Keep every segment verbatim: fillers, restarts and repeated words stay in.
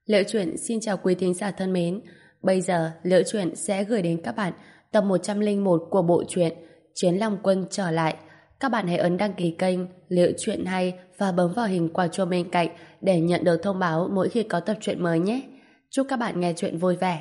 Liễu Chuyện xin chào quý thính giả thân mến. Bây giờ Liễu Chuyện sẽ gửi đến các bạn tập một trăm lẻ một của bộ truyện Chiến Long Quân trở lại. Các bạn hãy ấn đăng ký kênh Liễu Chuyện hay và bấm vào hình quả chuông bên cạnh để nhận được thông báo mỗi khi có tập truyện mới nhé. Chúc các bạn nghe truyện vui vẻ.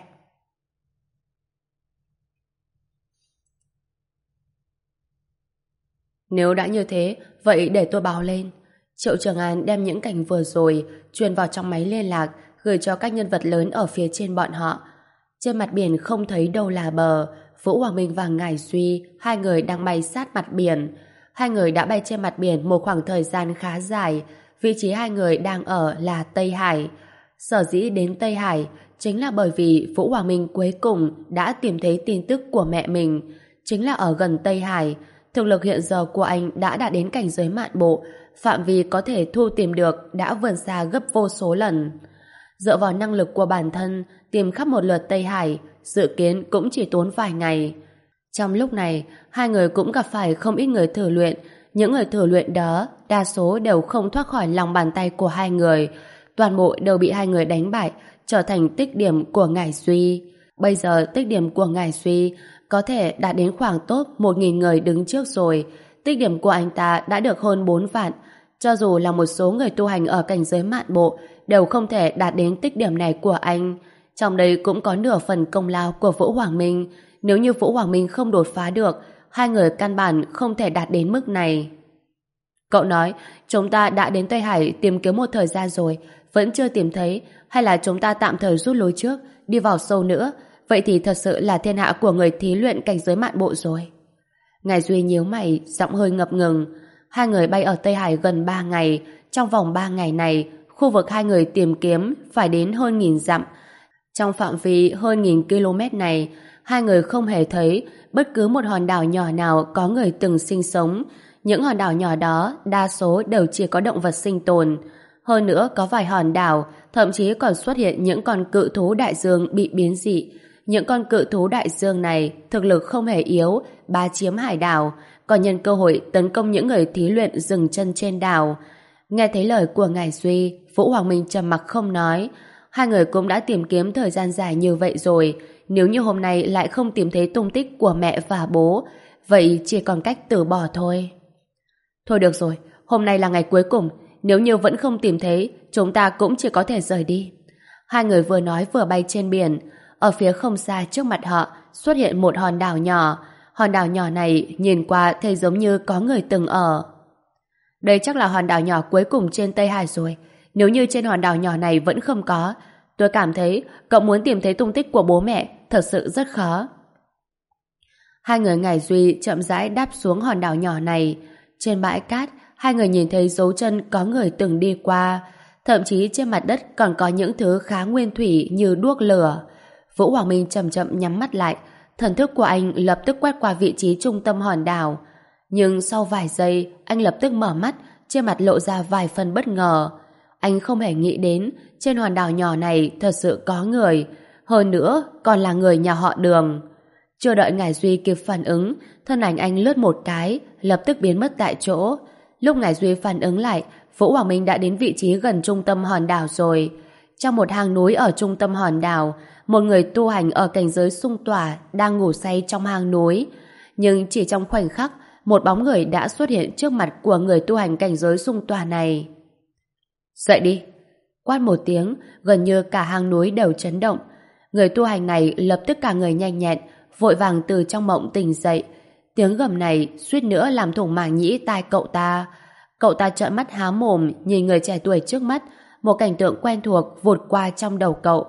Nếu đã như thế, vậy để tôi báo lên. Triệu Trường An đem những cảnh vừa rồi truyền vào trong máy liên lạc, gửi cho các nhân vật lớn ở phía trên bọn họ. Trên mặt biển không thấy đâu là bờ. Vũ Hoàng Minh và Ngải Duy, hai người đang bay sát mặt biển. Hai người đã bay trên mặt biển một khoảng thời gian khá dài. Vị trí hai người đang ở là Tây Hải. Sở dĩ đến Tây Hải chính là bởi vì Vũ Hoàng Minh cuối cùng đã tìm thấy tin tức của mẹ mình. Chính là ở gần Tây Hải. Thực lực hiện giờ của anh đã đạt đến cảnh giới mạn bộ, phạm vi có thể thu tìm được đã vươn xa gấp vô số lần. Dựa vào năng lực của bản thân, tìm khắp một lượt Tây Hải, dự kiến cũng chỉ tốn vài ngày. Trong lúc này, hai người cũng gặp phải không ít người thử luyện. Những người thử luyện đó, đa số đều không thoát khỏi lòng bàn tay của hai người. Toàn bộ đều bị hai người đánh bại, trở thành tích điểm của Ngải Duy. Bây giờ tích điểm của Ngải Duy có thể đạt đến khoảng top một nghìn người đứng trước rồi. Tích điểm của anh ta đã được hơn bốn vạn. Cho dù là một số người tu hành ở cảnh giới mạn bộ đều không thể đạt đến tích điểm này của anh. Trong đây cũng có nửa phần công lao của Vũ Hoàng Minh. Nếu như Vũ Hoàng Minh không đột phá được, hai người căn bản không thể đạt đến mức này. Cậu nói, chúng ta đã đến Tây Hải tìm kiếm một thời gian rồi, vẫn chưa tìm thấy, hay là chúng ta tạm thời rút lui trước, đi vào sâu nữa. Vậy thì thật sự là thiên hạ của người thí luyện cảnh giới mạn bộ rồi. Ngải Duy nhíu mày, giọng hơi ngập ngừng. Hai người bay ở Tây Hải gần ba ngày. Trong vòng ba ngày này, khu vực hai người tìm kiếm phải đến hơn nghìn dặm. Trong phạm vi hơn nghìn km này, hai người không hề thấy bất cứ một hòn đảo nhỏ nào có người từng sinh sống. Những hòn đảo nhỏ đó đa số đều chỉ có động vật sinh tồn. Hơn nữa có vài hòn đảo thậm chí còn xuất hiện những con cự thú đại dương bị biến dị. Những con cự thú đại dương này thực lực không hề yếu, bá chiếm hải đảo, còn nhân cơ hội tấn công những người thí luyện dừng chân trên đảo. Nghe thấy lời của Ngải Duy, Vũ Hoàng Minh trầm mặc không nói. Hai người cũng đã tìm kiếm thời gian dài như vậy rồi. Nếu như hôm nay lại không tìm thấy tung tích của mẹ và bố, vậy chỉ còn cách từ bỏ thôi. Thôi được rồi, hôm nay là ngày cuối cùng. Nếu như vẫn không tìm thấy, chúng ta cũng chỉ có thể rời đi. Hai người vừa nói vừa bay trên biển. Ở phía không xa trước mặt họ xuất hiện một hòn đảo nhỏ. Hòn đảo nhỏ này nhìn qua thấy giống như có người từng ở. Đây chắc là hòn đảo nhỏ cuối cùng trên Tây Hải rồi. Nếu như trên hòn đảo nhỏ này vẫn không có, tôi cảm thấy cậu muốn tìm thấy tung tích của bố mẹ thật sự rất khó. Hai người Ngải Duy chậm rãi đáp xuống hòn đảo nhỏ này. Trên bãi cát, hai người nhìn thấy dấu chân có người từng đi qua. Thậm chí trên mặt đất còn có những thứ khá nguyên thủy như đuốc lửa. Vũ Hoàng Minh chậm chậm nhắm mắt lại, thần thức của anh lập tức quét qua vị trí trung tâm hòn đảo. Nhưng sau vài giây, anh lập tức mở mắt, trên mặt lộ ra vài phần bất ngờ. Anh không hề nghĩ đến trên hòn đảo nhỏ này thật sự có người, hơn nữa còn là người nhà họ Đường. Chưa đợi Ngải Duy kịp phản ứng, thân ảnh anh lướt một cái, lập tức biến mất tại chỗ. Lúc Ngải Duy phản ứng lại, Vũ Hoàng Minh đã đến vị trí gần trung tâm hòn đảo rồi. Trong một hang núi ở trung tâm hòn đảo, một người tu hành ở cảnh giới xung tỏa đang ngủ say trong hang núi. Nhưng chỉ trong khoảnh khắc, một bóng người đã xuất hiện trước mặt của người tu hành cảnh giới xung tỏa này. Dậy đi! Quát một tiếng, gần như cả hang núi đều chấn động. Người tu hành này lập tức cả người nhanh nhẹn, vội vàng từ trong mộng tỉnh dậy. Tiếng gầm này suýt nữa làm thủng màng nhĩ tai cậu ta. Cậu ta trợn mắt há mồm nhìn người trẻ tuổi trước mắt, một cảnh tượng quen thuộc vụt qua trong đầu cậu.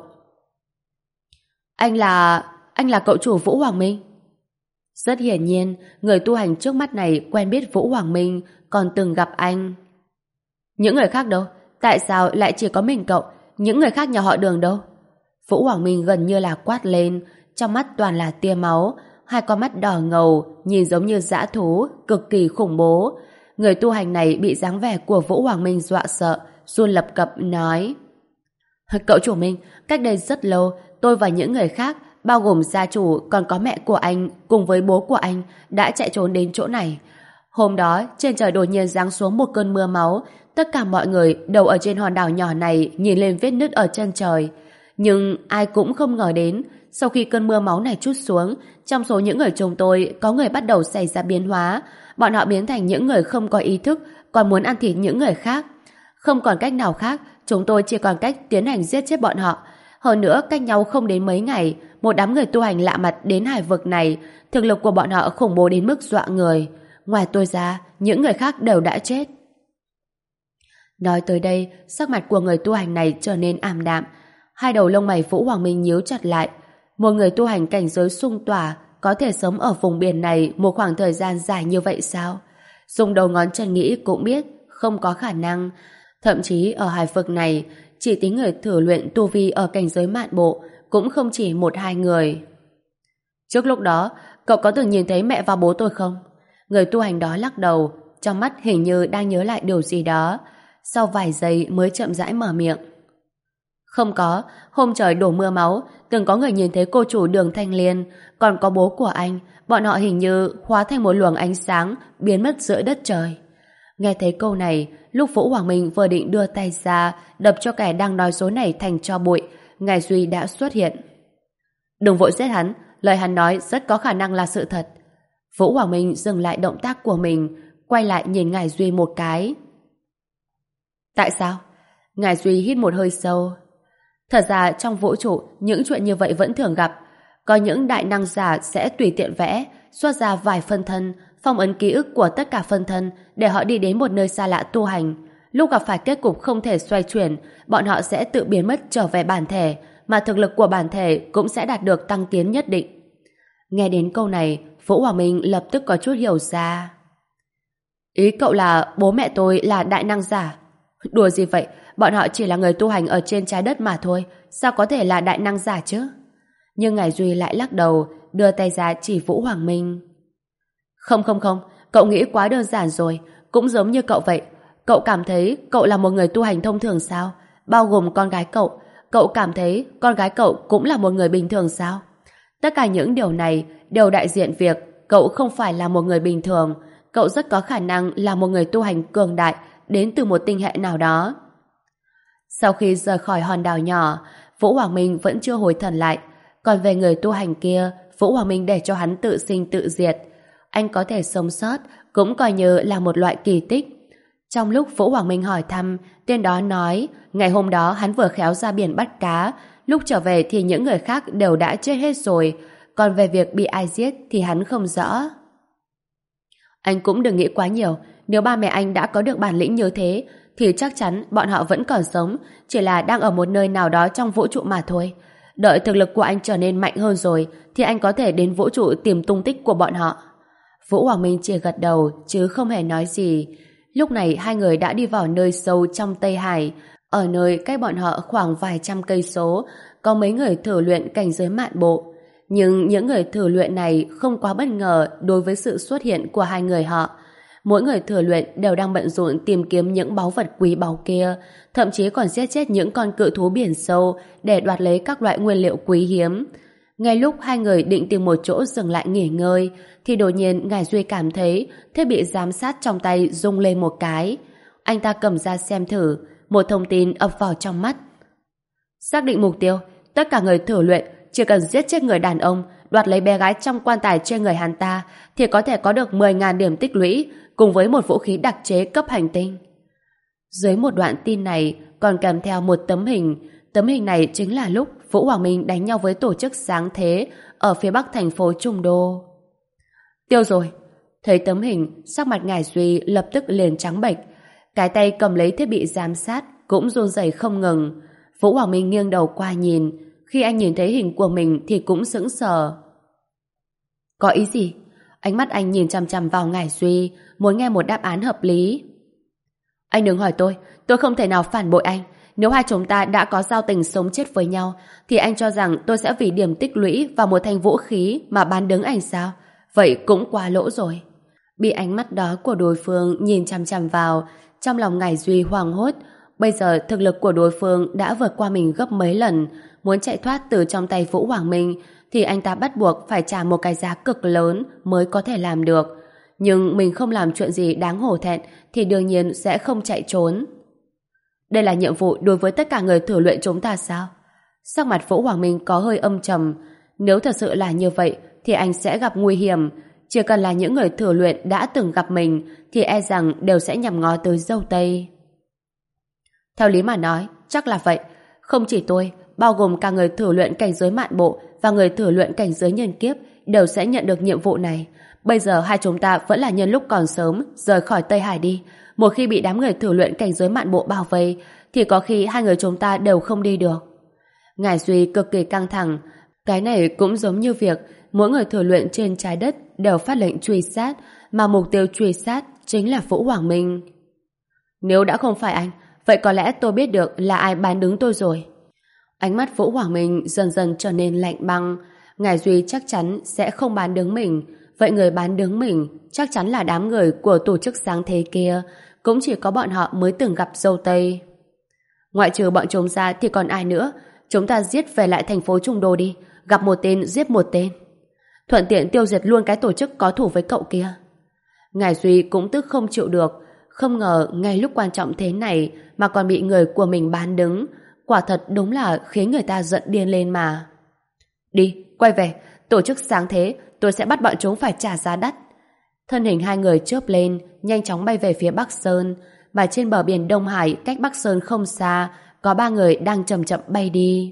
Anh là... anh là cậu chủ Vũ Hoàng Minh? Rất hiển nhiên, người tu hành trước mắt này quen biết Vũ Hoàng Minh, còn từng gặp anh. Những người khác đâu? Tại sao lại chỉ có mình cậu? Những người khác nhà họ Đường đâu? Vũ Hoàng Minh gần như là quát lên, trong mắt toàn là tia máu, hai con mắt đỏ ngầu, nhìn giống như dã thú, cực kỳ khủng bố. Người tu hành này bị dáng vẻ của Vũ Hoàng Minh dọa sợ, run lập cập nói: Cậu chủ Minh, cách đây rất lâu, tôi và những người khác, bao gồm gia chủ còn có mẹ của anh cùng với bố của anh đã chạy trốn đến chỗ này. Hôm đó trên trời đột nhiên giáng xuống một cơn mưa máu, tất cả mọi người đều ở trên hòn đảo nhỏ này nhìn lên vết nứt ở chân trời. Nhưng ai cũng không ngờ đến, sau khi cơn mưa máu này trút xuống, trong số những người chúng tôi có người bắt đầu xảy ra biến hóa. Bọn họ biến thành những người không có ý thức, còn muốn ăn thịt những người khác. Không còn cách nào khác, chúng tôi chỉ còn cách tiến hành giết chết bọn họ. Hơn nữa, cách nhau không đến mấy ngày, một đám người tu hành lạ mặt đến hải vực này, thực lực của bọn họ khủng bố đến mức dọa người. Ngoài tôi ra, những người khác đều đã chết. Nói tới đây, sắc mặt của người tu hành này trở nên ảm đạm. Hai đầu lông mày Vũ Hoàng Minh nhíu chặt lại. Một người tu hành cảnh giới xung tỏa có thể sống ở vùng biển này một khoảng thời gian dài như vậy sao? Dùng đầu ngón chân nghĩ cũng biết không có khả năng. Thậm chí ở hải vực này, chỉ tính người thử luyện tu vi ở cảnh giới mạn bộ cũng không chỉ một hai người. Trước lúc đó, cậu có từng nhìn thấy mẹ và bố tôi không? Người tu hành đó lắc đầu, trong mắt hình như đang nhớ lại điều gì đó. Sau vài giây mới chậm rãi mở miệng. Không có, hôm trời đổ mưa máu, từng có người nhìn thấy cô chủ Đường Thanh Liên, còn có bố của anh, bọn họ hình như hóa thành một luồng ánh sáng, biến mất giữa đất trời. Nghe thấy câu này, lúc Vũ Hoàng Minh vừa định đưa tay ra, đập cho kẻ đang nói dối này thành tro bụi, Ngài Duy đã xuất hiện. Đừng vội giết hắn, lời hắn nói rất có khả năng là sự thật. Vũ Hoàng Minh dừng lại động tác của mình, quay lại nhìn Ngài Duy một cái. Tại sao? Ngài Duy hít một hơi sâu. Thật ra trong vũ trụ, những chuyện như vậy vẫn thường gặp. Có những đại năng giả sẽ tùy tiện vẽ, xuất ra vài phân thân, phong ấn ký ức của tất cả phân thân để họ đi đến một nơi xa lạ tu hành. Lúc gặp phải kết cục không thể xoay chuyển, bọn họ sẽ tự biến mất trở về bản thể, mà thực lực của bản thể cũng sẽ đạt được tăng tiến nhất định. Nghe đến câu này, Vũ Hoàng Minh lập tức có chút hiểu ra. Ý cậu là bố mẹ tôi là đại năng giả? Đùa gì vậy, bọn họ chỉ là người tu hành ở trên trái đất mà thôi, sao có thể là đại năng giả chứ? Nhưng Ngài Duy lại lắc đầu, đưa tay ra chỉ Vũ Hoàng Minh. Không không không, cậu nghĩ quá đơn giản rồi, cũng giống như cậu vậy. Cậu cảm thấy cậu là một người tu hành thông thường sao? Bao gồm con gái cậu, cậu cảm thấy con gái cậu cũng là một người bình thường sao? Tất cả những điều này đều đại diện việc cậu không phải là một người bình thường, cậu rất có khả năng là một người tu hành cường đại đến từ một tinh hệ nào đó. Sau khi rời khỏi hòn đảo nhỏ, Vũ Hoàng Minh vẫn chưa hồi thần lại. Còn về người tu hành kia, Vũ Hoàng Minh để cho hắn tự sinh tự diệt. Anh có thể sống sót cũng coi như là một loại kỳ tích. Trong lúc Vũ Hoàng Minh hỏi thăm, tên đó nói ngày hôm đó hắn vừa khéo ra biển bắt cá, lúc trở về thì những người khác đều đã chết hết rồi, còn về việc bị ai giết thì hắn không rõ. Anh cũng đừng nghĩ quá nhiều, nếu ba mẹ anh đã có được bản lĩnh như thế thì chắc chắn bọn họ vẫn còn sống, chỉ là đang ở một nơi nào đó trong vũ trụ mà thôi. Đợi thực lực của anh trở nên mạnh hơn rồi thì anh có thể đến vũ trụ tìm tung tích của bọn họ. Vũ Hoàng Minh chỉ gật đầu chứ không hề nói gì. Lúc này hai người đã đi vào nơi sâu trong Tây Hải, ở nơi cách bọn họ khoảng vài trăm cây số, có mấy người thử luyện cảnh giới mạn bộ. Nhưng những người thử luyện này không quá bất ngờ đối với sự xuất hiện của hai người họ. Mỗi người thử luyện đều đang bận rộn tìm kiếm những báu vật quý báu kia, thậm chí còn giết chết những con cự thú biển sâu để đoạt lấy các loại nguyên liệu quý hiếm. Ngay lúc hai người định tìm một chỗ dừng lại nghỉ ngơi, thì đột nhiên Ngài Duy cảm thấy thiết bị giám sát trong tay rung lên một cái. Anh ta cầm ra xem thử, một thông tin ập vào trong mắt. Xác định mục tiêu, tất cả người thử luyện chỉ cần giết chết người đàn ông, đoạt lấy bé gái trong quan tài trên người hắn ta thì có thể có được mười nghìn điểm tích lũy cùng với một vũ khí đặc chế cấp hành tinh. Dưới một đoạn tin này còn kèm theo một tấm hình. Tấm hình này chính là lúc Vũ Hoàng Minh đánh nhau với tổ chức sáng thế ở phía bắc thành phố Trung Đô. Tiêu rồi. Thấy tấm hình, sắc mặt Ngải Duy lập tức liền trắng bệch. Cái tay cầm lấy thiết bị giám sát cũng run rẩy không ngừng. Vũ Hoàng Minh nghiêng đầu qua nhìn. Khi anh nhìn thấy hình của mình thì cũng sững sờ. Có ý gì? Ánh mắt anh nhìn chằm chằm vào Ngải Duy, muốn nghe một đáp án hợp lý. Anh đừng hỏi tôi, tôi không thể nào phản bội anh. Nếu hai chúng ta đã có giao tình sống chết với nhau thì anh cho rằng tôi sẽ vì điểm tích lũy và một thanh vũ khí mà bán đứng anh sao? Vậy cũng quá lỗ rồi. Bị ánh mắt đó của đối phương nhìn chằm chằm vào, trong lòng Ngải Duy hoảng hốt. Bây giờ thực lực của đối phương đã vượt qua mình gấp mấy lần. Muốn chạy thoát từ trong tay Vũ Hoàng Minh thì anh ta bắt buộc phải trả một cái giá cực lớn mới có thể làm được. Nhưng mình không làm chuyện gì đáng hổ thẹn thì đương nhiên sẽ không chạy trốn. Đây là nhiệm vụ đối với tất cả người thử luyện chúng ta sao? Sắc mặt Vũ Hoàng Minh có hơi âm trầm. Nếu thật sự là như vậy thì anh sẽ gặp nguy hiểm. Chỉ cần là những người thử luyện đã từng gặp mình thì e rằng đều sẽ nhằm ngó tới dâu tây. Theo lý mà nói, chắc là vậy. Không chỉ tôi, bao gồm cả người thử luyện cảnh giới mạn bộ và người thử luyện cảnh giới nhân kiếp đều sẽ nhận được nhiệm vụ này. Bây giờ hai chúng ta vẫn là nhân lúc còn sớm rời khỏi Tây Hải đi. Một khi bị đám người thử luyện cảnh giới mạn bộ bao vây thì có khi hai người chúng ta đều không đi được. Ngải Duy cực kỳ căng thẳng. Cái này cũng giống như việc mỗi người thử luyện trên trái đất đều phát lệnh truy sát, mà mục tiêu truy sát chính là Vũ Hoàng Minh. Nếu đã không phải anh, vậy có lẽ tôi biết được là ai bán đứng tôi rồi. Ánh mắt Vũ Hoàng Minh dần dần trở nên lạnh băng. Ngải Duy chắc chắn sẽ không bán đứng mình. Vậy người bán đứng mình chắc chắn là đám người của tổ chức sáng thế kia. Cũng chỉ có bọn họ mới từng gặp dâu tây. Ngoại trừ bọn chúng ra thì còn ai nữa? Chúng ta giết về lại thành phố Trung Đô đi. Gặp một tên giết một tên. Thuận tiện tiêu diệt luôn cái tổ chức có thủ với cậu kia. Ngải Duy cũng tức không chịu được. Không ngờ ngay lúc quan trọng thế này mà còn bị người của mình bán đứng. Quả thật đúng là khiến người ta giận điên lên mà. Đi, quay về. Tổ chức sáng thế, tôi sẽ bắt bọn chúng phải trả giá đắt. Thân hình hai người chớp lên, nhanh chóng bay về phía Bắc Sơn. Và trên bờ biển Đông Hải, cách Bắc Sơn không xa, có ba người đang chậm chậm bay đi.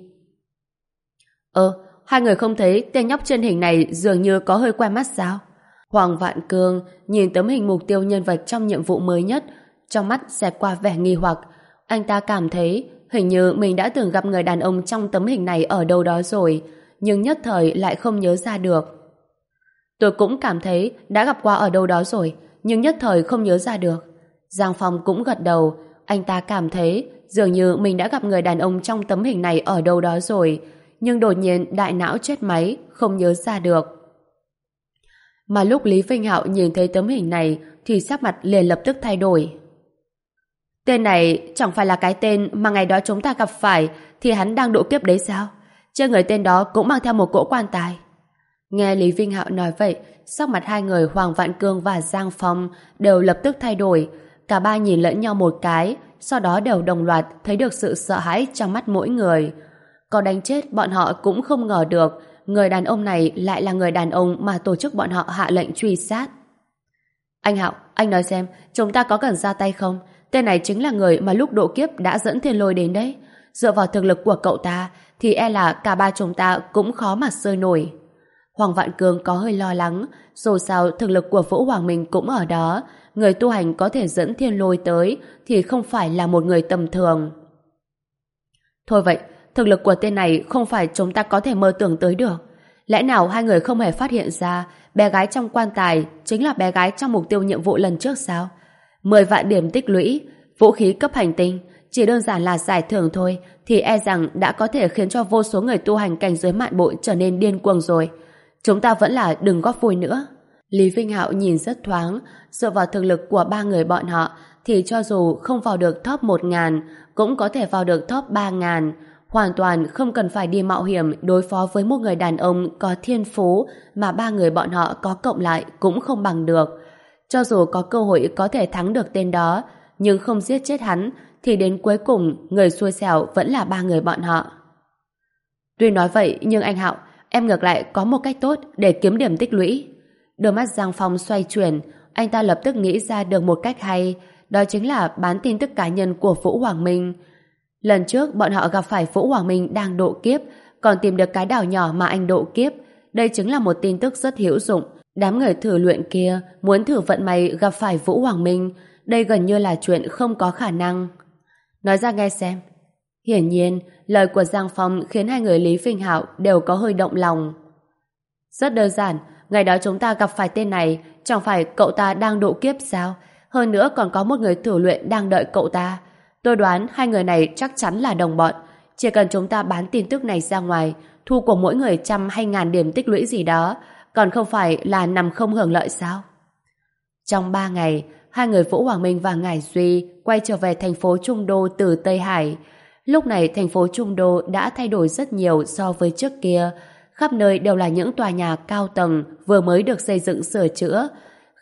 Ơ, hai người không thấy tên nhóc trên hình này dường như có hơi quen mắt sao? Hoàng Vạn Cương nhìn tấm hình mục tiêu nhân vật trong nhiệm vụ mới nhất, trong mắt xẹt qua vẻ nghi hoặc. Anh ta cảm thấy hình như mình đã từng gặp người đàn ông trong tấm hình này ở đâu đó rồi, nhưng nhất thời lại không nhớ ra được. Tôi cũng cảm thấy đã gặp qua ở đâu đó rồi, nhưng nhất thời không nhớ ra được. Giang Phong cũng gật đầu, anh ta cảm thấy dường như mình đã gặp người đàn ông trong tấm hình này ở đâu đó rồi, nhưng đột nhiên đại não chết máy, không nhớ ra được. Mà lúc Lý Vinh Hạo nhìn thấy tấm hình này thì sắc mặt liền lập tức thay đổi. Tên này chẳng phải là cái tên mà ngày đó chúng ta gặp phải thì hắn đang độ kiếp đấy sao? Trên người tên đó cũng mang theo một cỗ quan tài. Nghe Lý Vinh Hạo nói vậy, sắc mặt hai người Hoàng Vạn Cương và Giang Phong đều lập tức thay đổi. Cả ba nhìn lẫn nhau một cái, sau đó đều đồng loạt thấy được sự sợ hãi trong mắt mỗi người. Có đánh chết bọn họ cũng không ngờ được người đàn ông này lại là người đàn ông mà tổ chức bọn họ hạ lệnh truy sát. Anh Hạo, anh nói xem, chúng ta có cần ra tay không? Tên này chính là người mà lúc độ kiếp đã dẫn Thiên Lôi đến đấy. Dựa vào thực lực của cậu ta thì e là cả ba chúng ta cũng khó mà sơi nổi. Hoàng Vạn Cương có hơi lo lắng, dù sao thực lực của Vũ Hoàng Minh cũng ở đó, người tu hành có thể dẫn Thiên Lôi tới thì không phải là một người tầm thường. Thôi vậy, thực lực của tên này không phải chúng ta có thể mơ tưởng tới được. Lẽ nào hai người không hề phát hiện ra bé gái trong quan tài chính là bé gái trong mục tiêu nhiệm vụ lần trước sao? Mười vạn điểm tích lũy, vũ khí cấp hành tinh, chỉ đơn giản là giải thưởng thôi thì e rằng đã có thể khiến cho vô số người tu hành cảnh giới mạn bộ trở nên điên cuồng rồi. Chúng ta vẫn là đừng góp vui nữa. Lý Vinh Hạo nhìn rất thoáng, dựa vào thực lực của ba người bọn họ thì cho dù không vào được top một ngàn cũng có thể vào được top ba ngàn, hoàn toàn không cần phải đi mạo hiểm đối phó với một người đàn ông có thiên phú mà ba người bọn họ có cộng lại cũng không bằng được. Cho dù có cơ hội có thể thắng được tên đó, nhưng không giết chết hắn thì đến cuối cùng người xui xẻo vẫn là ba người bọn họ. Tuy nói vậy nhưng anh Hạo, em ngược lại có một cách tốt để kiếm điểm tích lũy. Đôi mắt Giang Phong xoay chuyển, anh ta lập tức nghĩ ra được một cách hay, đó chính là bán tin tức cá nhân của Vũ Hoàng Minh. Lần trước bọn họ gặp phải Vũ Hoàng Minh đang độ kiếp, còn tìm được cái đảo nhỏ mà anh độ kiếp. Đây chính là một tin tức rất hữu dụng. Đám người thử luyện kia muốn thử vận may gặp phải Vũ Hoàng Minh, đây gần như là chuyện không có khả năng. Nói ra nghe xem. Hiển nhiên, lời của Giang Phong khiến hai người Lý Vinh Hạo đều có hơi động lòng. Rất đơn giản, ngày đó chúng ta gặp phải tên này, chẳng phải cậu ta đang độ kiếp sao? Hơn nữa còn có một người thử luyện đang đợi cậu ta. Tôi đoán hai người này chắc chắn là đồng bọn. Chỉ cần chúng ta bán tin tức này ra ngoài, thu của mỗi người trăm hay ngàn điểm tích lũy gì đó, còn không phải là nằm không hưởng lợi sao? Trong ba ngày, hai người Vũ Hoàng Minh và Ngải Duy quay trở về thành phố Trung Đô từ Tây Hải. Lúc này thành phố Trung Đô đã thay đổi rất nhiều so với trước kia. Khắp nơi đều là những tòa nhà cao tầng vừa mới được xây dựng sửa chữa.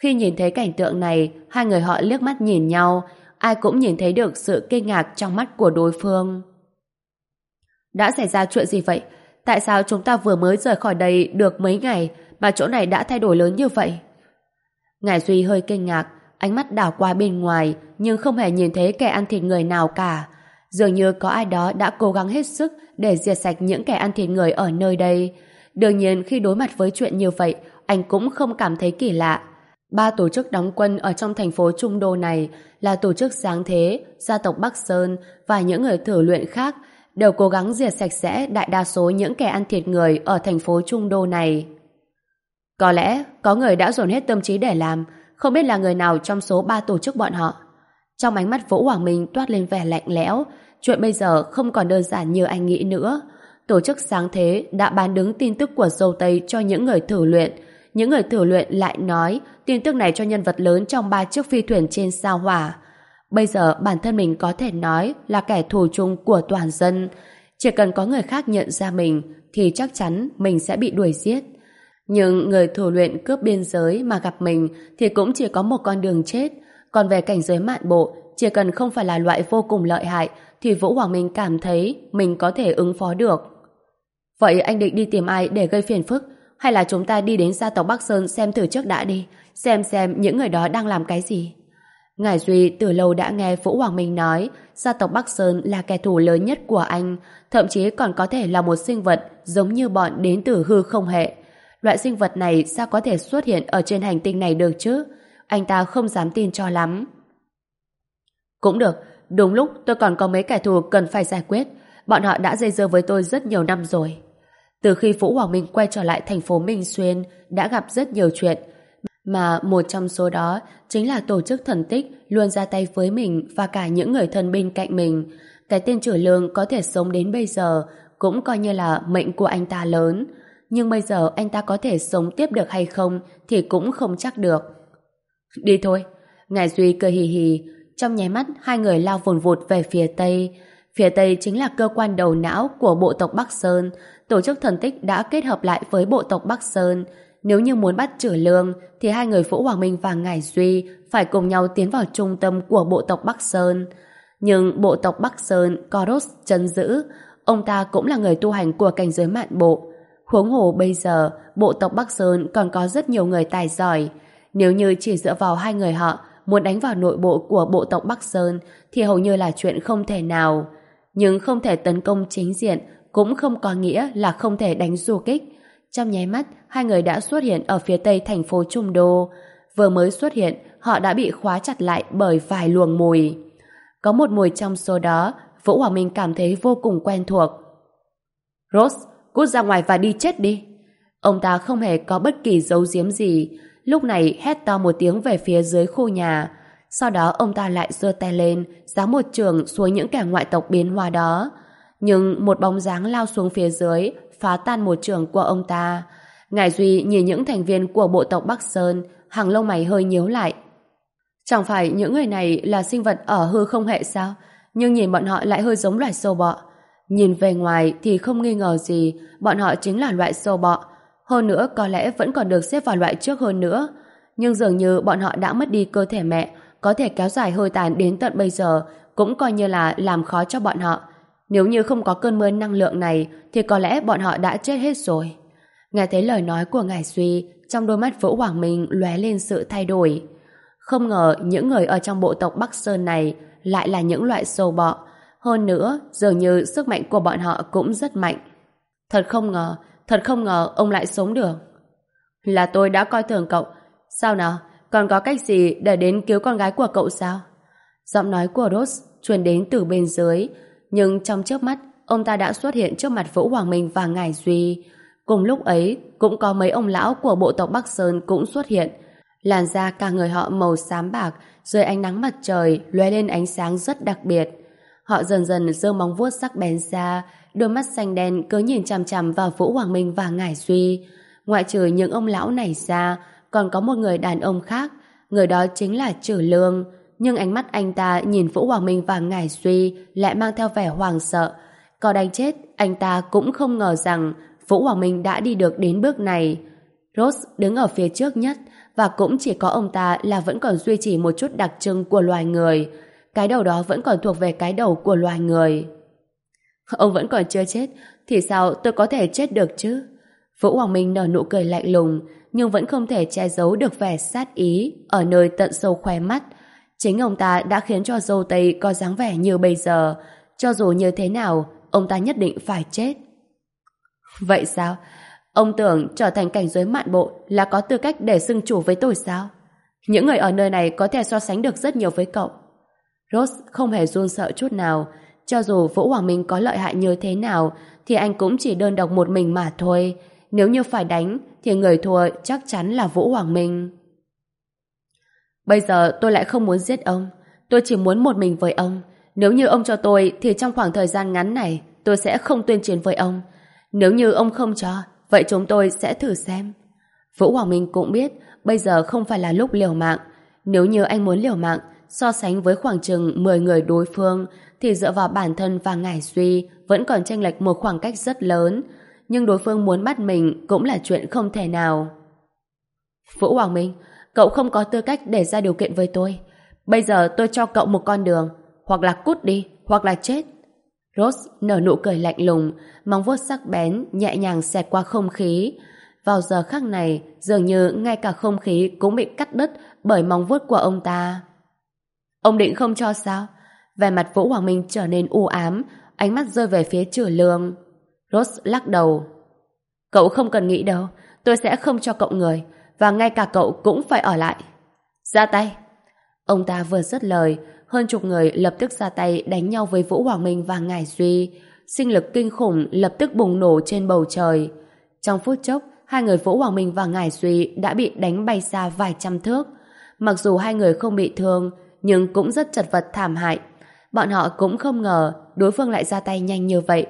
Khi nhìn thấy cảnh tượng này, hai người họ liếc mắt nhìn nhau, ai cũng nhìn thấy được sự kinh ngạc trong mắt của đối phương. Đã xảy ra chuyện gì vậy? Tại sao chúng ta vừa mới rời khỏi đây được mấy ngày mà chỗ này đã thay đổi lớn như vậy? Ngải Duy hơi kinh ngạc, ánh mắt đảo qua bên ngoài nhưng không hề nhìn thấy kẻ ăn thịt người nào cả. Dường như có ai đó đã cố gắng hết sức để diệt sạch những kẻ ăn thịt người ở nơi đây. Đương nhiên khi đối mặt với chuyện như vậy, anh cũng không cảm thấy kỳ lạ. Ba tổ chức đóng quân ở trong thành phố Trung Đô này là tổ chức Sáng Thế, gia tộc Bắc Sơn và những người thử luyện khác đều cố gắng diệt sạch sẽ đại đa số những kẻ ăn thịt người ở thành phố Trung Đô này. Có lẽ có người đã dồn hết tâm trí để làm, không biết là người nào trong số ba tổ chức bọn họ. Trong ánh mắt Vũ Hoàng Minh toát lên vẻ lạnh lẽo, chuyện bây giờ không còn đơn giản như anh nghĩ nữa. Tổ chức Sáng Thế đã bán đứng tin tức của Dâu Tây cho những người thử luyện. Những người thử luyện lại nói tin tức này cho nhân vật lớn trong ba chiếc phi thuyền trên sao Hỏa. Bây giờ bản thân mình có thể nói là kẻ thù chung của toàn dân. Chỉ cần có người khác nhận ra mình thì chắc chắn mình sẽ bị đuổi giết. Nhưng người thử luyện cướp biên giới mà gặp mình thì cũng chỉ có một con đường chết. Còn về cảnh giới mạn bộ, chỉ cần không phải là loại vô cùng lợi hại thì Vũ Hoàng Minh cảm thấy mình có thể ứng phó được. Vậy anh định đi tìm ai để gây phiền phức? Hay là chúng ta đi đến gia tộc Bắc Sơn xem thử trước đã đi, xem xem những người đó đang làm cái gì? Ngải Duy từ lâu đã nghe Vũ Hoàng Minh nói gia tộc Bắc Sơn là kẻ thù lớn nhất của anh, thậm chí còn có thể là một sinh vật giống như bọn đến từ hư không hệ. Loại sinh vật này sao có thể xuất hiện ở trên hành tinh này được chứ? Anh ta không dám tin cho lắm. Cũng được, đúng lúc tôi còn có mấy kẻ thù cần phải giải quyết. Bọn họ đã dây dưa với tôi rất nhiều năm rồi. Từ khi Vũ Hoàng Minh quay trở lại thành phố Minh Xuyên đã gặp rất nhiều chuyện, mà một trong số đó chính là tổ chức thần tích luôn ra tay với mình và cả những người thân bên cạnh mình. Cái tên Chử Lương có thể sống đến bây giờ cũng coi như là mệnh của anh ta lớn. Nhưng bây giờ anh ta có thể sống tiếp được hay không thì cũng không chắc được. Đi thôi. Ngải Duy cười hì hì. Trong nháy mắt hai người lao vùn vụt về phía Tây. Phía Tây chính là cơ quan đầu não của bộ tộc Bắc Sơn. Tổ chức thần tích đã kết hợp lại với bộ tộc Bắc Sơn. Nếu như muốn bắt Chử Lương thì hai người Vũ Hoàng Minh và Ngải Duy phải cùng nhau tiến vào trung tâm của bộ tộc Bắc Sơn. Nhưng bộ tộc Bắc Sơn có Ross trấn giữ. Ông ta cũng là người tu hành của cảnh giới mạn bộ. Huống hồ bây giờ bộ tộc Bắc Sơn còn có rất nhiều người tài giỏi. Nếu như chỉ dựa vào hai người họ muốn đánh vào nội bộ của bộ tộc Bắc Sơn thì hầu như là chuyện không thể nào. Nhưng không thể tấn công chính diện cũng không có nghĩa là không thể đánh du kích. Trong nháy mắt hai người đã xuất hiện ở phía tây thành phố Trung Đô. Vừa mới xuất hiện họ đã bị khóa chặt lại bởi vài luồng mùi. Có một mùi trong số đó Vũ Hoàng Minh cảm thấy vô cùng quen thuộc. Ross, cút ra ngoài và đi chết đi. Ông ta không hề có bất kỳ giấu giếm gì. Lúc này hét to một tiếng về phía dưới khu nhà. Sau đó ông ta lại giơ tay lên, giáng một chưởng xuống những kẻ ngoại tộc biến hóa đó. Nhưng một bóng dáng lao xuống phía dưới, phá tan một chưởng của ông ta. Ngải Duy nhìn những thành viên của bộ tộc Bắc Sơn, hàng lông mày hơi nhíu lại. Chẳng phải những người này là sinh vật ở hư không hệ sao? Nhưng nhìn bọn họ lại hơi giống loài sâu bọ. Nhìn về ngoài thì không nghi ngờ gì, bọn họ chính là loại sâu bọ. Hơn nữa có lẽ vẫn còn được xếp vào loại trước hơn nữa. Nhưng dường như bọn họ đã mất đi cơ thể mẹ, có thể kéo dài hơi tàn đến tận bây giờ, cũng coi như là làm khó cho bọn họ. Nếu như không có cơn mưa năng lượng này, thì có lẽ bọn họ đã chết hết rồi. Nghe thấy lời nói của Ngải Duy, trong đôi mắt Vũ Hoàng Minh lóe lên sự thay đổi. Không ngờ những người ở trong bộ tộc Bắc Sơn này lại là những loại sâu bọ. Hơn nữa, dường như sức mạnh của bọn họ cũng rất mạnh. Thật không ngờ, thật không ngờ ông lại sống được. Là tôi đã coi thường cậu. Sao nào, còn có cách gì để đến cứu con gái của cậu sao? Giọng nói của Ross truyền đến từ bên dưới, nhưng trong chớp mắt, ông ta đã xuất hiện trước mặt Vũ Hoàng Minh và Ngải Duy. Cùng lúc ấy, cũng có mấy ông lão của bộ tộc Bắc Sơn cũng xuất hiện. Làn da cả người họ màu xám bạc, dưới ánh nắng mặt trời lóe lên ánh sáng rất đặc biệt. Họ dần dần giơ móng vuốt sắc bén ra, đôi mắt xanh đen cứ nhìn chằm chằm vào Vũ Hoàng Minh và Ngải Duy. Ngoại trừ những ông lão này ra, còn có một người đàn ông khác, người đó chính là Chử Lương. Nhưng ánh mắt anh ta nhìn Vũ Hoàng Minh và Ngải Duy lại mang theo vẻ hoảng sợ. Có đánh chết, anh ta cũng không ngờ rằng Vũ Hoàng Minh đã đi được đến bước này. Ross đứng ở phía trước nhất, và cũng chỉ có ông ta là vẫn còn duy trì một chút đặc trưng của loài người. Cái đầu đó vẫn còn thuộc về cái đầu của loài người. Ông vẫn còn chưa chết, thì sao tôi có thể chết được chứ? Vũ Hoàng Minh nở nụ cười lạnh lùng, nhưng vẫn không thể che giấu được vẻ sát ý ở nơi tận sâu khóe mắt. Chính ông ta đã khiến cho dâu tây có dáng vẻ như bây giờ. Cho dù như thế nào, ông ta nhất định phải chết. Vậy sao? Ông tưởng trở thành cảnh giới mạn bộ là có tư cách để xưng chủ với tôi sao? Những người ở nơi này có thể so sánh được rất nhiều với cậu. Rose không hề run sợ chút nào. Cho dù Vũ Hoàng Minh có lợi hại như thế nào, thì anh cũng chỉ đơn độc một mình mà thôi. Nếu như phải đánh, thì người thua chắc chắn là Vũ Hoàng Minh. Bây giờ tôi lại không muốn giết ông. Tôi chỉ muốn một mình với ông. Nếu như ông cho tôi, thì trong khoảng thời gian ngắn này, tôi sẽ không tuyên chiến với ông. Nếu như ông không cho, vậy chúng tôi sẽ thử xem. Vũ Hoàng Minh cũng biết bây giờ không phải là lúc liều mạng. Nếu như anh muốn liều mạng, so sánh với khoảng chừng mười người đối phương, thì dựa vào bản thân và Ngải Duy vẫn còn chênh lệch một khoảng cách rất lớn. Nhưng đối phương muốn bắt mình cũng là chuyện không thể nào. Vũ Hoàng Minh, cậu không có tư cách để ra điều kiện với tôi. Bây giờ tôi cho cậu một con đường, hoặc là cút đi, hoặc là chết. Rose nở nụ cười lạnh lùng, móng vuốt sắc bén nhẹ nhàng xẹt qua không khí. Vào giờ khắc này, dường như ngay cả không khí cũng bị cắt đứt bởi móng vuốt của ông ta. Ông định không cho sao? Vẻ mặt Vũ Hoàng Minh trở nên u ám, ánh mắt rơi về phía Trử Lương. Rose lắc đầu. Cậu không cần nghĩ đâu, tôi sẽ không cho cậu người, và ngay cả cậu cũng phải ở lại. Ra tay! Ông ta vừa dứt lời, hơn chục người lập tức ra tay đánh nhau với Vũ Hoàng Minh và Ngải Duy. Sinh lực kinh khủng lập tức bùng nổ trên bầu trời. Trong phút chốc, hai người Vũ Hoàng Minh và Ngải Duy đã bị đánh bay xa vài trăm thước. Mặc dù hai người không bị thương, nhưng cũng rất chật vật thảm hại. Bọn họ cũng không ngờ đối phương lại ra tay nhanh như vậy.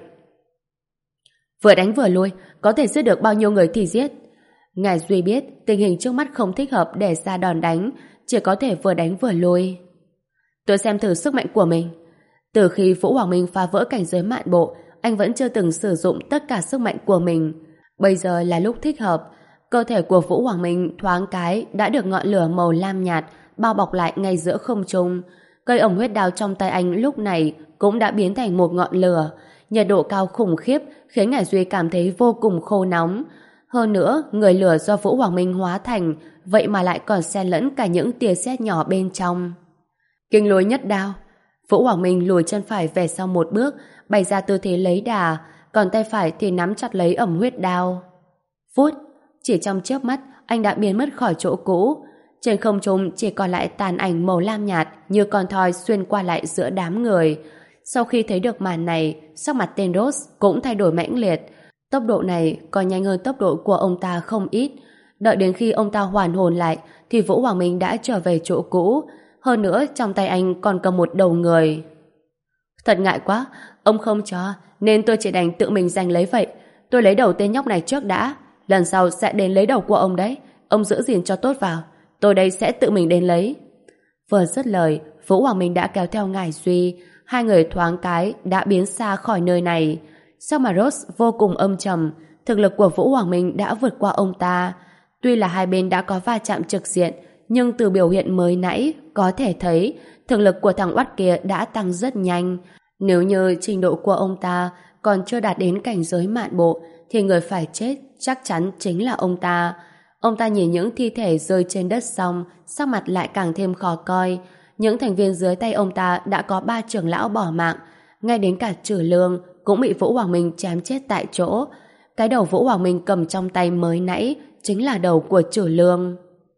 Vừa đánh vừa lui, có thể giết được bao nhiêu người thì giết. Ngải Duy biết tình hình trước mắt không thích hợp để ra đòn đánh, chỉ có thể vừa đánh vừa lui. Tôi xem thử sức mạnh của mình. Từ khi Vũ Hoàng Minh phá vỡ cảnh giới mạn bộ, anh vẫn chưa từng sử dụng tất cả sức mạnh của mình. Bây giờ là lúc thích hợp. Cơ thể của Vũ Hoàng Minh thoáng cái đã được ngọn lửa màu lam nhạt bao bọc lại ngay giữa không trung. Cây ổng huyết đao trong tay anh lúc này cũng đã biến thành một ngọn lửa. Nhiệt độ cao khủng khiếp khiến Ngải Duy cảm thấy vô cùng khô nóng. Hơn nữa, người lửa do Vũ Hoàng Minh hóa thành vậy mà lại còn xen lẫn cả những tia sét nhỏ bên trong. Kinh lôi nhất đao. Vũ Hoàng Minh lùi chân phải về sau một bước, bày ra tư thế lấy đà, còn tay phải thì nắm chặt lấy ẩm huyết đao. Phút, chỉ trong chớp mắt, anh đã biến mất khỏi chỗ cũ. Trên không trung chỉ còn lại tàn ảnh màu lam nhạt như con thoi xuyên qua lại giữa đám người. Sau khi thấy được màn này, sắc mặt tên Rose cũng thay đổi mãnh liệt. Tốc độ này còn nhanh hơn tốc độ của ông ta không ít. Đợi đến khi ông ta hoàn hồn lại, thì Vũ Hoàng Minh đã trở về chỗ cũ. Hơn nữa, trong tay anh còn cầm một đầu người. Thật ngại quá, ông không cho, nên tôi chỉ đành tự mình giành lấy vậy. Tôi lấy đầu tên nhóc này trước đã. Lần sau sẽ đến lấy đầu của ông đấy. Ông giữ gìn cho tốt vào. Tôi đây sẽ tự mình đến lấy. Vừa dứt lời, Vũ Hoàng Minh đã kéo theo Ngải Duy. Hai người thoáng cái đã biến xa khỏi nơi này. Sao mà Rose vô cùng âm trầm. Thực lực của Vũ Hoàng Minh đã vượt qua ông ta. Tuy là hai bên đã có va chạm trực diện, nhưng từ biểu hiện mới nãy có thể thấy thực lực của thằng oắt kia đã tăng rất nhanh. Nếu như trình độ của ông ta còn chưa đạt đến cảnh giới mạn bộ, thì người phải chết chắc chắn chính là ông ta. Ông ta nhìn những thi thể rơi trên đất xong, sắc mặt lại càng thêm khó coi. Những thành viên dưới tay ông ta đã có ba trưởng lão bỏ mạng, ngay đến cả Trử Lương cũng bị Vũ Hoàng Minh chém chết tại chỗ. Cái đầu Vũ Hoàng Minh cầm trong tay mới nãy chính là đầu của Trử Lương.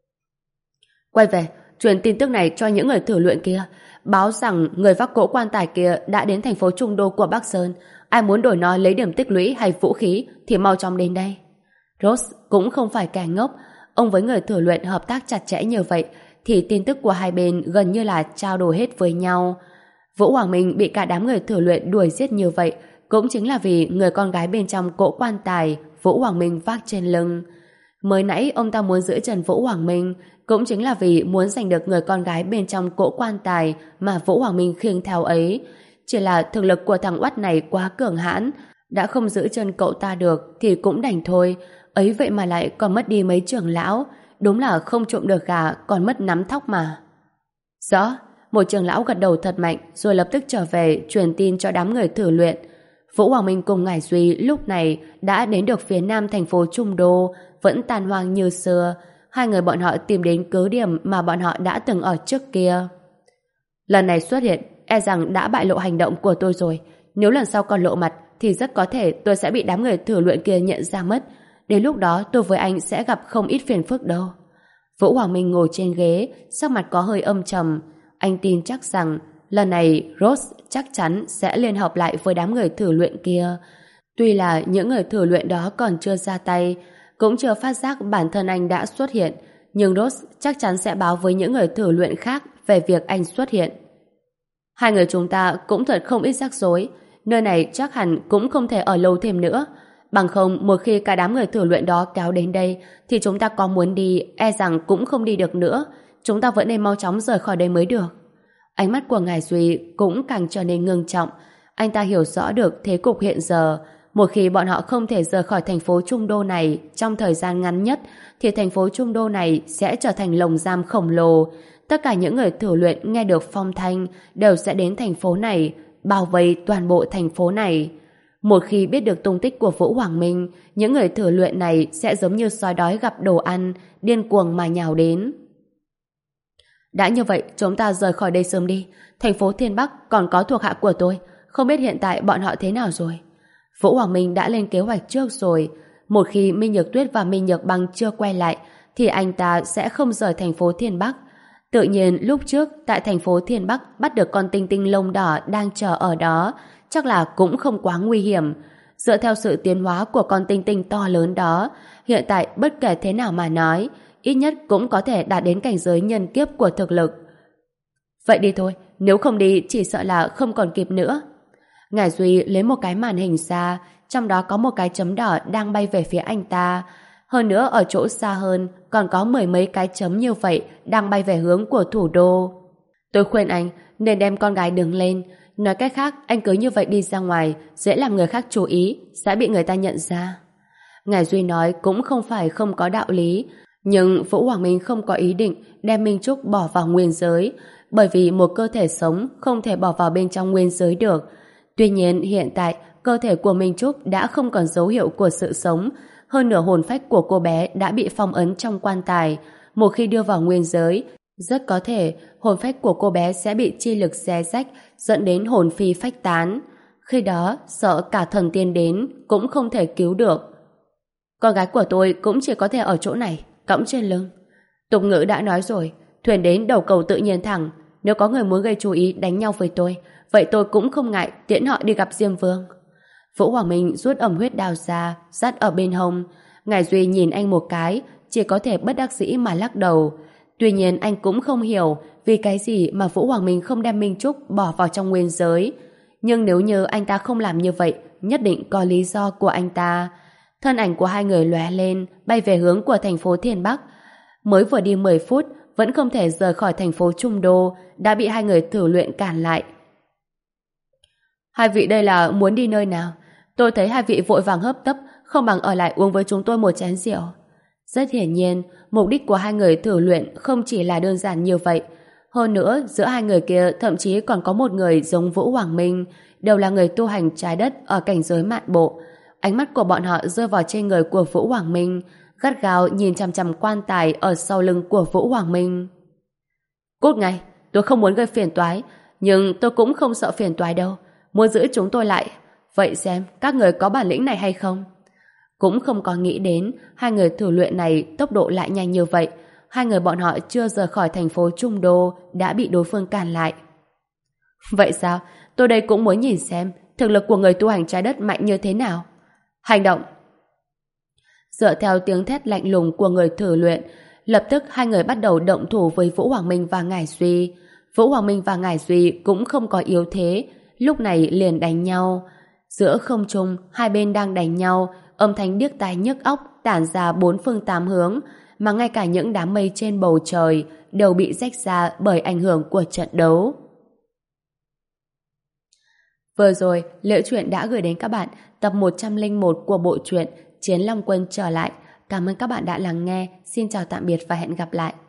Quay về, truyền tin tức này cho những người thử luyện kia, báo rằng người vác cỗ quan tài kia đã đến thành phố Trung Đô của Bắc Sơn. Ai muốn đổi nó lấy điểm tích lũy hay vũ khí thì mau chóng đến đây. Rose cũng không phải kẻ ngốc. Ông với người thử luyện hợp tác chặt chẽ như vậy thì tin tức của hai bên gần như là trao đổi hết với nhau. Vũ Hoàng Minh bị cả đám người thử luyện đuổi giết như vậy cũng chính là vì người con gái bên trong cỗ quan tài Vũ Hoàng Minh vác trên lưng. Mới nãy ông ta muốn giữ chân Vũ Hoàng Minh cũng chính là vì muốn giành được người con gái bên trong cỗ quan tài mà Vũ Hoàng Minh khiêng theo ấy. Chỉ là thực lực của thằng oắt này quá cường hãn, đã không giữ chân cậu ta được thì cũng đành thôi. Ấy vậy mà lại còn mất đi mấy trưởng lão. đúng là không trộm được gà còn mất nắm thóc mà. Rõ, một trưởng lão gật đầu thật mạnh rồi lập tức trở về truyền tin cho đám người thử luyện. Vũ Hoàng Minh cùng Ngải Duy lúc này đã đến được phía nam thành phố Trung Đô, vẫn tàn hoang như xưa. Hai người bọn họ tìm đến cứ điểm mà bọn họ đã từng ở trước kia. Lần này xuất hiện, e rằng đã bại lộ hành động của tôi rồi. Nếu lần sau còn lộ mặt thì rất có thể tôi sẽ bị đám người thử luyện kia nhận ra mất. Đến lúc đó tôi với anh sẽ gặp không ít phiền phức đâu. Vũ Hoàng Minh ngồi trên ghế, sắc mặt có hơi âm trầm. Anh tin chắc rằng lần này Rose chắc chắn sẽ liên hợp lại với đám người thử luyện kia. Tuy là những người thử luyện đó còn chưa ra tay, cũng chưa phát giác bản thân anh đã xuất hiện, nhưng Rose chắc chắn sẽ báo với những người thử luyện khác về việc anh xuất hiện. Hai người chúng ta cũng thật không ít rắc rối. Nơi này chắc hẳn cũng không thể ở lâu thêm nữa. Bằng không, một khi cả đám người thử luyện đó kéo đến đây, thì chúng ta có muốn đi, e rằng cũng không đi được nữa. Chúng ta vẫn nên mau chóng rời khỏi đây mới được. Ánh mắt của Ngải Duy cũng càng trở nên ngưng trọng. Anh ta hiểu rõ được thế cục hiện giờ. Một khi bọn họ không thể rời khỏi thành phố Trung Đô này trong thời gian ngắn nhất, thì thành phố Trung Đô này sẽ trở thành lồng giam khổng lồ. Tất cả những người thử luyện nghe được phong thanh đều sẽ đến thành phố này, bao vây toàn bộ thành phố này. Một khi biết được tung tích của Vũ Hoàng Minh, những người thử luyện này sẽ giống như sói đói gặp đồ ăn, điên cuồng mà nhào đến. Đã như vậy, chúng ta rời khỏi đây sớm đi. Thành phố Thiên Bắc còn có thuộc hạ của tôi, không biết hiện tại bọn họ thế nào rồi. Vũ Hoàng Minh đã lên kế hoạch trước rồi. Một khi Minh Nhược Tuyết và Minh Nhược Băng chưa quay lại, thì anh ta sẽ không rời thành phố Thiên Bắc. Tự nhiên lúc trước tại thành phố Thiên Bắc bắt được con tinh tinh lông đỏ đang chờ ở đó, chắc là cũng không quá nguy hiểm. Dựa theo sự tiến hóa của con tinh tinh to lớn đó, hiện tại bất kể thế nào mà nói, ít nhất cũng có thể đạt đến cảnh giới nhân kiếp của thực lực. Vậy đi thôi, nếu không đi chỉ sợ là không còn kịp nữa. Ngải Duy lấy một cái màn hình ra, trong đó có một cái chấm đỏ đang bay về phía anh ta. Hơn nữa ở chỗ xa hơn còn có mười mấy cái chấm như vậy đang bay về hướng của thủ đô. Tôi khuyên anh nên đem con gái đứng lên. Nói cách khác, anh cứ như vậy đi ra ngoài, dễ làm người khác chú ý, sẽ bị người ta nhận ra. Ngải Duy nói cũng không phải không có đạo lý, nhưng Vũ Hoàng Minh không có ý định đem Minh Trúc bỏ vào nguyên giới, bởi vì một cơ thể sống không thể bỏ vào bên trong nguyên giới được. Tuy nhiên hiện tại cơ thể của Minh Trúc đã không còn dấu hiệu của sự sống, hơn nửa hồn phách của cô bé đã bị phong ấn trong quan tài. Một khi đưa vào nguyên giới, rất có thể hồn phách của cô bé sẽ bị chi lực xé rách, dẫn đến hồn phi phách tán. Khi đó, sợ cả thần tiên đến cũng không thể cứu được. Con gái của tôi cũng chỉ có thể ở chỗ này, cõng trên lưng. Tục ngữ đã nói rồi, thuyền đến đầu cầu tự nhiên thẳng. Nếu có người muốn gây chú ý đánh nhau với tôi, vậy tôi cũng không ngại tiễn họ đi gặp Diêm Vương. Vũ Hoàng Minh rút ẩm huyết đào ra, dắt ở bên hông. Ngải Duy nhìn anh một cái, chỉ có thể bất đắc dĩ mà lắc đầu. Tuy nhiên anh cũng không hiểu vì cái gì mà Vũ Hoàng Minh không đem Minh Trúc bỏ vào trong nguyên giới. Nhưng nếu như anh ta không làm như vậy, nhất định có lý do của anh ta. Thân ảnh của hai người lóe lên, bay về hướng của thành phố Thiên Bắc. Mới vừa đi mười phút, vẫn không thể rời khỏi thành phố Trung Đô, đã bị hai người thử luyện cản lại. Hai vị đây là muốn đi nơi nào? Tôi thấy hai vị vội vàng hấp tấp, không bằng ở lại uống với chúng tôi một chén rượu. Rất hiển nhiên, mục đích của hai người thử luyện không chỉ là đơn giản như vậy. Hơn nữa, giữa hai người kia thậm chí còn có một người giống Vũ Hoàng Minh, đều là người tu hành trái đất ở cảnh giới mạn bộ. Ánh mắt của bọn họ rơi vào trên người của Vũ Hoàng Minh, gắt gao nhìn chằm chằm quan tài ở sau lưng của Vũ Hoàng Minh. Cút ngay, tôi không muốn gây phiền toái, nhưng tôi cũng không sợ phiền toái đâu. Muốn giữ chúng tôi lại, vậy xem các người có bản lĩnh này hay không? Cũng không có nghĩ đến hai người thử luyện này tốc độ lại nhanh như vậy. Hai người bọn họ chưa rời khỏi thành phố Trung Đô đã bị đối phương cản lại. Vậy sao? Tôi đây cũng muốn nhìn xem thực lực của người tu hành trái đất mạnh như thế nào. Hành động! Dựa theo tiếng thét lạnh lùng của người thử luyện, lập tức hai người bắt đầu động thủ với Vũ Hoàng Minh và Ngải Duy. Vũ Hoàng Minh và Ngải Duy cũng không có yếu thế, lúc này liền đánh nhau. Giữa không trung, hai bên đang đánh nhau, âm thanh điếc tai nhức óc tản ra bốn phương tám hướng, mà ngay cả những đám mây trên bầu trời đều bị rách ra bởi ảnh hưởng của trận đấu. Vừa rồi, Liễu Chuyện đã gửi đến các bạn tập một trăm lẻ một của bộ truyện Chiến Long Quân trở lại. Cảm ơn các bạn đã lắng nghe. Xin chào tạm biệt và hẹn gặp lại.